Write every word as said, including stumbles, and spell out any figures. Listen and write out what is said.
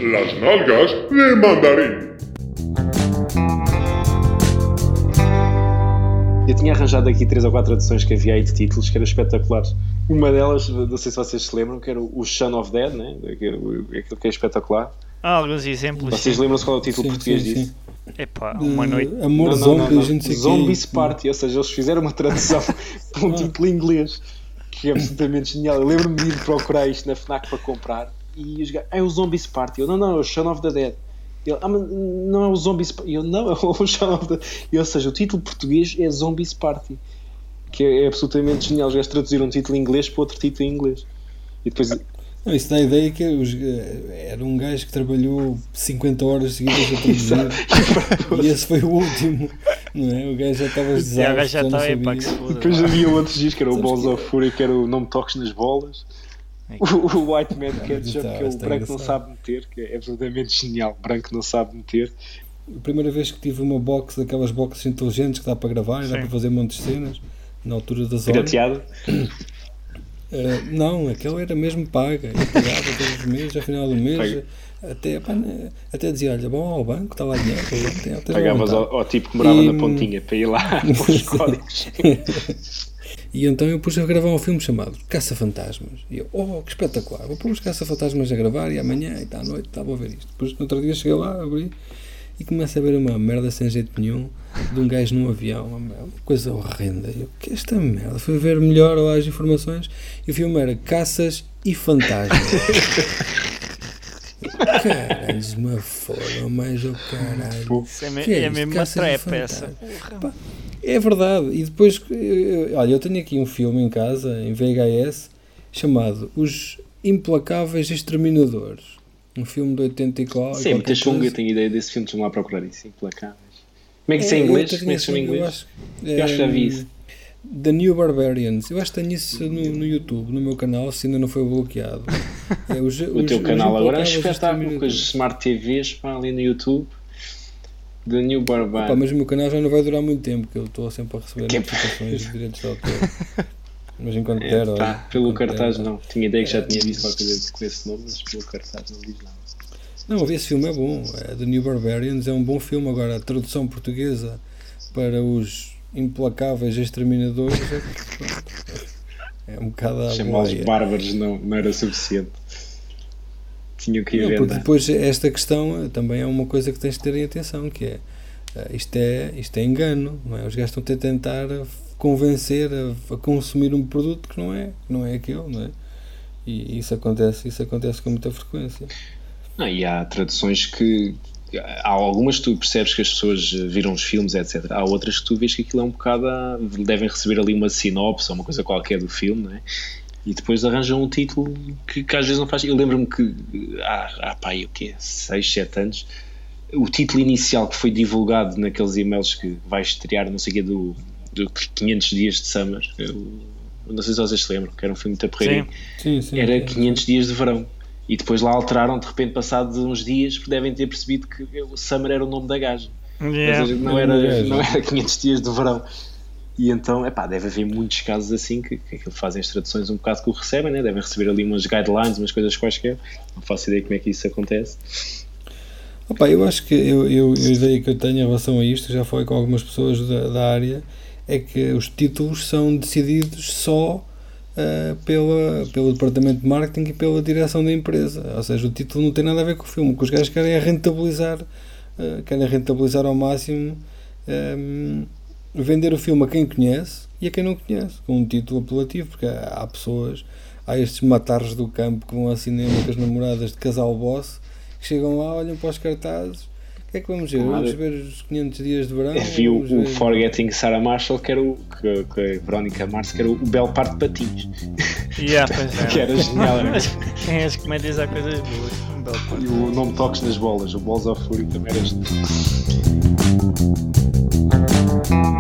Las nalgas de mandarim. Eu tinha arranjado aqui três ou quatro traduções que havia aí de títulos que eram espetaculares. Uma delas, não sei se vocês se lembram, que era o Son of Dead, né? Aquilo que é espetacular. Há alguns exemplos. Vocês lembram-se qual é o título Sim, português sim, disso? Epá, uma Uh, noite. Amor Não, não, Zombie, não, a gente sei Zombies que... Party, ou seja, eles fizeram uma tradução para um título em inglês que é absolutamente genial. Eu lembro-me de ir procurar isto na FNAC para comprar e os gajos, ah, é o Zombies Party. Eu, não, não, é o Son of the Dead. Ele, ah, mas não é o Zombies Party. Eu, não, é o Son of the... Ou seja, o título português é Zombies Party, que é, é absolutamente genial. Os gajos traduziram um título em inglês para outro título em inglês. E depois... Não, isso dá a ideia que os, era um gajo que trabalhou cinquenta horas seguidas a traduzir e esse foi o último, não é? O gajo já estava exausto, O gajo já já não estava, epá, que sabia. se foda. Depois havia outros dias que era o Balls of Fury, que era o Não Me Toques nas Bolas. O, o White Man Ketchup, que é o branco não sabe meter, que é absolutamente genial. Branco não sabe meter. A primeira vez que tive uma box, daquelas boxes inteligentes que dá para gravar, Sim. dá para fazer um monte de cenas, na altura das horas. Pirateado. Uh, não, aquela era mesmo paga. Eu pagava todos os meses, ao final do mês, até, pá, até dizia: olha, bom, ao banco, está lá dinheiro. Tem, tem Pagavas ao, ao tipo que morava e, na pontinha para ir lá pôr os códigos. E então eu pus a gravar um filme chamado Caça-Fantasmas. E eu, oh, que espetacular, vou pôr os Caça-Fantasmas a gravar e amanhã e tá à noite estava a ver isto. Depois no outro dia cheguei lá, abri e começo a ver uma merda sem jeito nenhum de um gajo num avião, uma coisa horrenda. Eu, que é esta merda? Fui ver melhor lá as informações e o filme era Caças e Fantasmas. Caralhos, uma foda, mais o caralho. Isso é, me, Que é é isto? mesmo uma Caças e trap essa. Fantasmas. Pá, é verdade. E depois, eu- olha, eu tenho aqui um filme em casa, em V H S, chamado Os Implacáveis Exterminadores. Um filme de oitenta e quatro. Sim, muita qualquer chunga, eu coisa. tenho ideia desse filme, deixa-me lá procurar isso. Implacáveis. Como é que isso é em É, eu inglês? até Como é que se chama em tenho inglês? esse- Eu acho que já vi isso. The New Barbarians. Eu acho que tenho isso no, no YouTube, no meu canal, se ainda não foi bloqueado. É, os, O os- teu os canal agora é um Implacáveis espetáculo com as Exterminadores. Smart T Vs para ali no YouTube. The New Pá, Barbarian. mas o meu canal já não vai durar muito tempo, porque eu estou sempre a receber Que é- notificações de direitos de autor. Mas enquanto É, der, pá, olha, pelo enquanto cartaz der, não. Tinha ideia que já É. tinha visto qualquer coisa com esse nome, mas pelo cartaz não diz nada. Não, esse filme é bom. É, The New Barbarians é um bom filme. Agora, a tradução portuguesa para os Implacáveis Exterminadores é, pronto, é um bocado à Chamá-los boleia. bárbaros não, não era suficiente. Tinha que Não, porque inventar. depois esta questão eh, também é uma coisa que tens de ter em atenção, que é, eh, isto é, isto é engano, não é? Os gajos estão a tentar eh, convencer a, a consumir um produto que não é, que não é aquele, não é? E isso acontece, isso acontece com muita frequência. Não, e há traduções que há algumas que tu percebes que as pessoas viram os filmes, etcétera. Há outras que tu vês que aquilo é um bocado a, devem receber ali uma sinopse ou uma coisa qualquer do filme, não é? E depois arranjam um título que, que às vezes não faz. Eu lembro-me que há, há pá, o quê? seis, sete anos, o título inicial que foi divulgado naqueles e-mails que vai estrear, não sei o quê, do, do quinhentos dias de Summer, eu, não sei se vocês se lembram, que era um filme muito porreirinho, Sim, sim, era sim. quinhentos dias de verão. E depois lá alteraram, de repente, passados uns dias, porque devem ter percebido que o Summer era o nome da gaja. Yeah. Ou seja, não Era uma era, gaja. não era quinhentos dias de verão. E então, epá, deve haver muitos casos assim que, que aquilo fazem as traduções um bocado que o recebem, né? Devem receber ali umas guidelines, umas coisas quaisquer. Não faço ideia como é que isso acontece. Opa, eu acho que eu, eu, a ideia que eu tenho em relação a isto, já falei com algumas pessoas da, da área, é que os títulos são decididos só uh, pela, pelo departamento de marketing e pela direção da empresa. Ou seja, o título não tem nada a ver com o filme. O que os gajos querem é rentabilizar, uh, querem rentabilizar ao máximo, um, vender o filme a quem conhece e a quem não conhece, com um título apelativo, porque há, há pessoas, há estes matarros do campo que vão ao cinema com as namoradas de casal boss, que chegam lá, olham para os cartazes, o que é que vamos ver? Vamos ver os quinhentos dias de verão? Eu vi o, Vamos o ver- Forgetting Sarah Marshall, que era o que, que a Verónica Mars, que era o Belo Par de Patins. Yeah, pois é. Que era genial. Mas quem é as comédias há coisas boas? Um belo par. E o Não Me Toques nas Bolas, o Balls of Fury também era genial.